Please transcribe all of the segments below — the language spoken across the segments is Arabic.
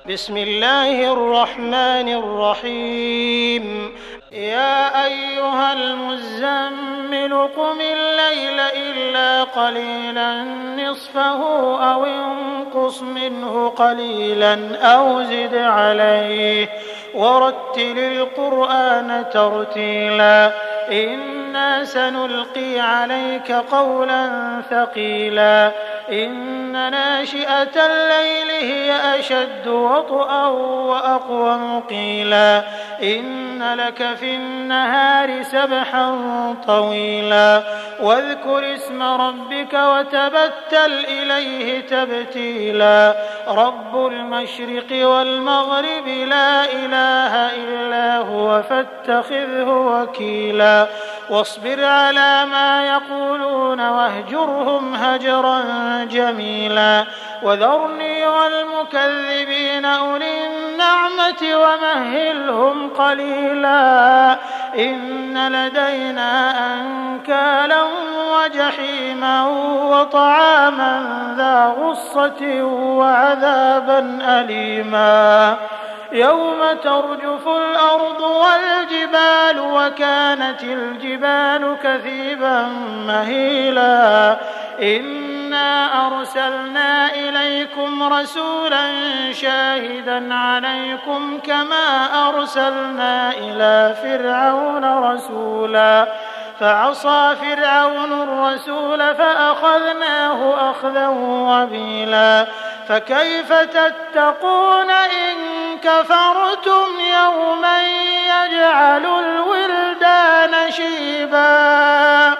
بسم الله الرحمن الرحيم يا أيها المزمل قم الليل إلا قليلا نصفه أو انقص منه قليلا أو زد عليه ورتل القرآن ترتيلا إنا سنلقي عليك قولا ثقيلا إن ناشئة الليل هي أشد وطئا وأقوم قيلا إن لك في النهار سبحا طويلا واذكر اسم ربك وتبتل إليه تبتيلا رب المشرق والمغرب لا إله إلا هو فاتخذه وكيلا واصبر على ما يقولون واهجرهم هجرا جميلا وذرني والمكذبين أولي النعمة ومهلهم قليلا إن لدينا أنكالا وجحيما وطعاما ذا غصة وعذابا أليما يوم ترجف الأرض والجبال وكانت الجبال كثيبا مهيلا إنا أرسلنا إليكم رسولا شاهدا عليكم كما أرسلنا إلى فرعون رسولا فعصى فرعون الرسول فأخذناه أخذا وبيلا فكيف تتقون إن كفرتم يوما يجعل الولدان شيبا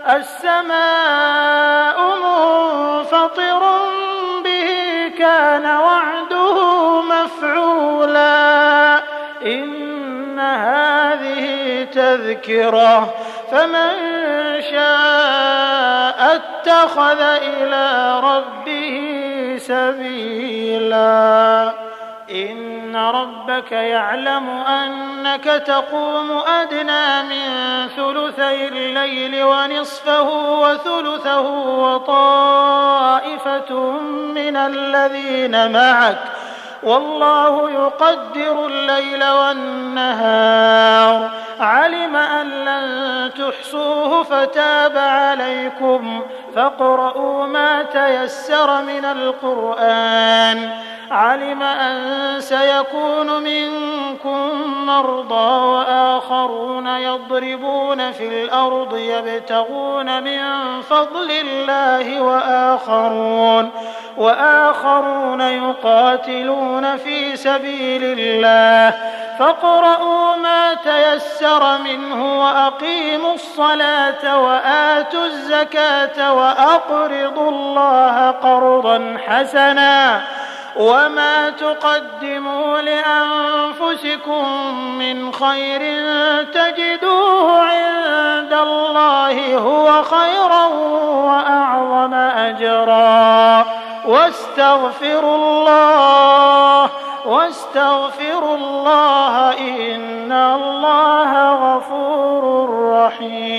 السماء منفطر به كان وعده مفعولا إن هذه تذكرة فمن شاء اتخذ إلى ربه سبيلا إن ربك يعلم أنك تقوم أدنى من ثلثي الليل ونصفه وثلثه وطائفة من الذين معك والله يقدر الليل والنهار علم أن لن تحصوه فتاب عليكم فاقرؤوا ما تيسر من القرآن علم أن سيكون منكم مرضى وآخرون يضربون في الأرض يبتغون من فضل الله وآخرون يقاتلون في سبيل الله فاقرؤوا ما تيسر منه وأقيموا الصلاة وآتوا الزكاة وأقرضوا الله قرضا حسنا وما تقدموا لأنفسكم من خير تجدوه عند الله هو خيرا وأعظم أجرا واستغفروا الله إن الله غفور رحيم